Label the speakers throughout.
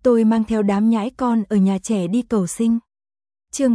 Speaker 1: tôi mang theo đám nhãi con ở nhà trẻ đi cầu sinh. Chương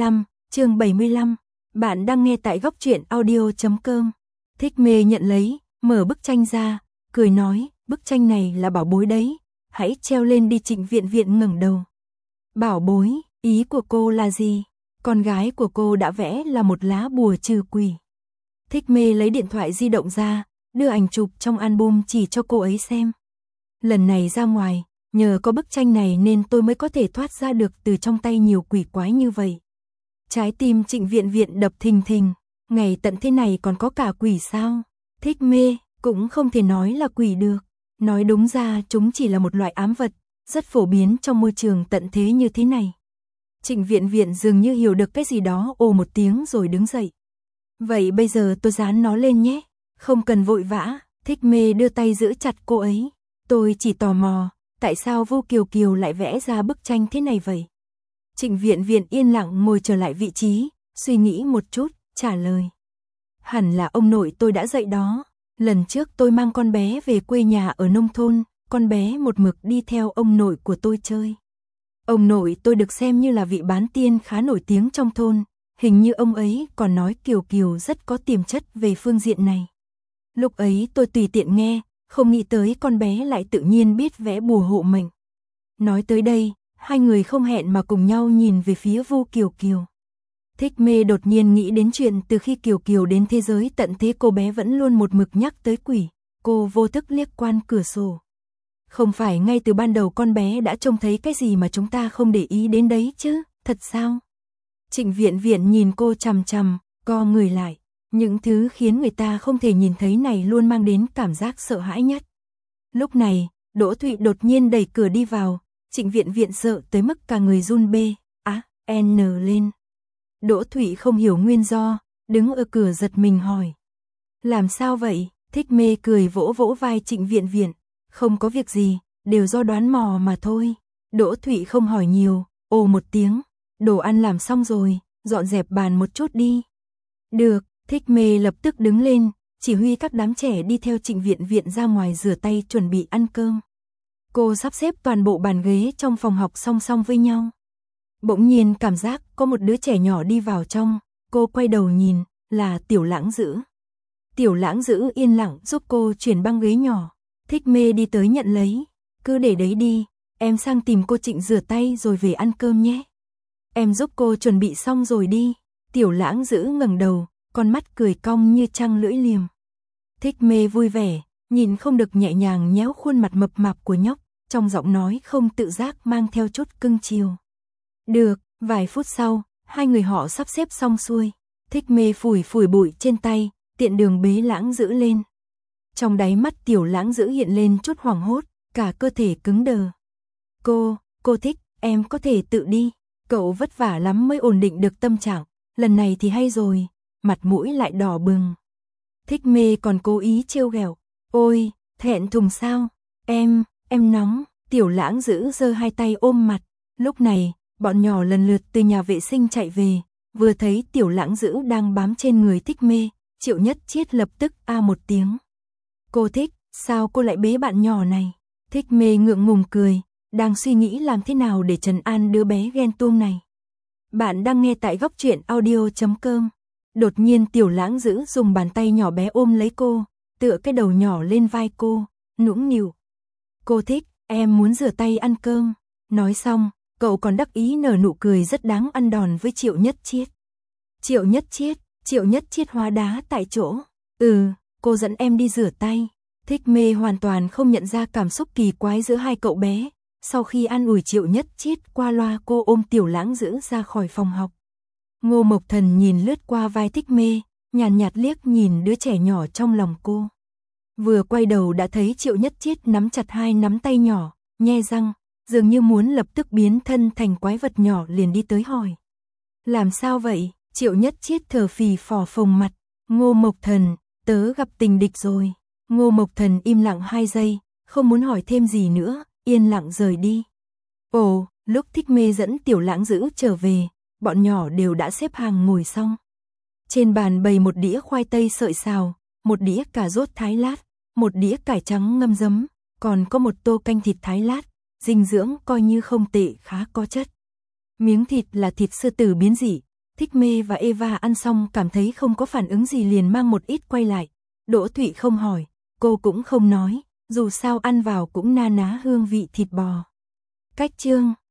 Speaker 1: 75, bạn đang nghe tại góc truyện audio.com. Thích Mê nhận lấy, mở bức tranh ra, cười nói, bức tranh này là bảo bối đấy, hãy treo lên đi. Trịnh Viện Viện ngẩng đầu. Bảo bối, ý của cô là gì? Con gái của cô đã vẽ là một lá bùa trừ quỷ. Thích Mê lấy điện thoại di động ra, đưa ảnh chụp trong album chỉ cho cô ấy xem. Lần này ra ngoài, nhờ có bức tranh này nên tôi mới có thể thoát ra được từ trong tay nhiều quỷ quái như vậy. Trái tim Trịnh Viện Viện đập thình thình, ngày tận thế này còn có cả quỷ sao? Thích Mê, cũng không thể nói là quỷ được. Nói đúng ra chúng chỉ là một loại ám vật, rất phổ biến trong môi trường tận thế như thế này. Trịnh Viện Viện dường như hiểu được cái gì đó, ồ một tiếng rồi đứng dậy. Vậy bây giờ tôi dán nó lên nhé, không cần vội vã. Thích Mê đưa tay giữ chặt cô ấy. Tôi chỉ tò mò, tại sao Vu Kiều Kiều lại vẽ ra bức tranh thế này vậy? Trịnh Viện Viện yên lặng ngồi trở lại vị trí, suy nghĩ một chút, trả lời. Hẳn là ông nội tôi đã dạy đó. Lần trước tôi mang con bé về quê nhà ở nông thôn, con bé một mực đi theo ông nội của tôi chơi. Ông nội tôi được xem như là vị bán tiên khá nổi tiếng trong thôn, hình như ông ấy còn nói Kiều Kiều rất có tiềm chất về phương diện này. Lúc ấy tôi tùy tiện nghe, không nghĩ tới con bé lại tự nhiên biết vẽ bùa hộ mệnh. Nói tới đây, hai người không hẹn mà cùng nhau nhìn về phía Vu Kiều Kiều. Thích Mê đột nhiên nghĩ đến chuyện từ khi Kiều Kiều đến thế giới tận thế cô bé vẫn luôn một mực nhắc tới quỷ. Cô vô thức liếc qua cửa sổ. Không phải ngay từ ban đầu con bé đã trông thấy cái gì mà chúng ta không để ý đến đấy chứ, thật sao? Trịnh Viện Viện nhìn cô chằm chằm, co người lại. Những thứ khiến người ta không thể nhìn thấy này luôn mang đến cảm giác sợ hãi nhất. Lúc này, Đỗ Thụy đột nhiên đẩy cửa đi vào. Trịnh Viện Viện sợ tới mức cả người run bê, n lên. Đỗ Thụy không hiểu nguyên do, đứng ở cửa giật mình hỏi. Làm sao vậy? Thích Mê cười vỗ vỗ vai Trịnh Viện Viện. Không có việc gì, đều do đoán mò mà thôi. Đỗ Thụy không hỏi nhiều, ồ một tiếng. Đồ ăn làm xong rồi, dọn dẹp bàn một chút đi. Được, Thích Mê lập tức đứng lên, chỉ huy các đám trẻ đi theo Trịnh Viện Viện ra ngoài rửa tay chuẩn bị ăn cơm. Cô sắp xếp toàn bộ bàn ghế trong phòng học song song với nhau. Bỗng nhiên cảm giác có một đứa trẻ nhỏ đi vào trong, cô quay đầu nhìn, là Tiểu Lãng Dữ. Tiểu Lãng Dữ yên lặng giúp cô chuyển băng ghế nhỏ. Thích Mê đi tới nhận lấy, cứ để đấy đi, em sang tìm cô Trịnh rửa tay rồi về ăn cơm nhé. Em giúp cô chuẩn bị xong rồi đi. Tiểu Lãng Dữ ngẩng đầu, con mắt cười cong như trăng lưỡi liềm. Thích Mê vui vẻ, nhìn không được nhẹ nhàng nhéo khuôn mặt mập mạp của nhóc, trong giọng nói không tự giác mang theo chút cưng chiều. Được, vài phút sau, hai người họ sắp xếp xong xuôi. Thích Mê phủi phủi bụi trên tay, tiện đường bế Lãng Dữ lên. Trong đáy mắt Tiểu Lãng Dữ hiện lên chút hoảng hốt, cả cơ thể cứng đờ. Cô thích, em có thể tự đi. Cậu vất vả lắm mới ổn định được tâm trạng, lần này thì hay rồi, mặt mũi lại đỏ bừng. Thích Mê còn cố ý trêu ghẹo. Ôi, thẹn thùng sao? Em nóng. Tiểu Lãng Dữ giơ hai tay ôm mặt. Lúc này, bọn nhỏ lần lượt từ nhà vệ sinh chạy về, vừa thấy Tiểu Lãng Dữ đang bám trên người Thích Mê, Triệu Nhất Chiết lập tức a một tiếng. Cô thích, sao cô lại bế bạn nhỏ này? Thích Mê ngượng ngùng cười, đang suy nghĩ làm thế nào để trấn an đứa bé ghen tuông này. Bạn đang nghe tại góc truyện audio.com. Đột nhiên Tiểu Lãng Dữ dùng bàn tay nhỏ bé ôm lấy cô, tựa cái đầu nhỏ lên vai cô, nũng nịu. Cô thích, em muốn rửa tay ăn cơm. Nói xong, cậu còn đắc ý nở nụ cười rất đáng ăn đòn với Triệu Nhất Chiết. Triệu Nhất Chiết hóa đá tại chỗ. Cô dẫn em đi rửa tay. Thích Mê hoàn toàn không nhận ra cảm xúc kỳ quái giữa hai cậu bé. Sau khi an ủi Triệu Nhất Chiết qua loa, cô ôm Tiểu Lãng Dữ ra khỏi phòng học. Ngô Mộc Thần nhìn lướt qua vai Thích Mê, nhàn nhạt liếc nhìn đứa trẻ nhỏ trong lòng cô. Vừa quay đầu đã thấy Triệu Nhất Chiết nắm chặt hai nắm tay nhỏ, nhe răng, dường như muốn lập tức biến thân thành quái vật nhỏ, liền đi tới hỏi. Làm sao vậy? Triệu Nhất Chiết thở phì phò phồng mặt. Ngô Mộc Thần, tớ gặp tình địch rồi. Ngô Mộc Thần im lặng 2 giây, không muốn hỏi thêm gì nữa, yên lặng rời đi. Ồ, lúc Thích Mê dẫn Tiểu Lãng Dữ trở về, bọn nhỏ đều đã xếp hàng ngồi xong. Trên bàn bày một đĩa khoai tây sợi xào, một đĩa cà rốt thái lát, một đĩa cải trắng ngâm giấm, còn có một tô canh thịt thái lát, dinh dưỡng coi như không tệ, khá có chất. Miếng thịt là thịt sư tử biến dị. Thích Mê và Eva ăn xong cảm thấy không có phản ứng gì liền mang một ít quay lại. Đỗ Thụy không hỏi, cô cũng không nói, dù sao ăn vào cũng na ná hương vị thịt bò. Cách chương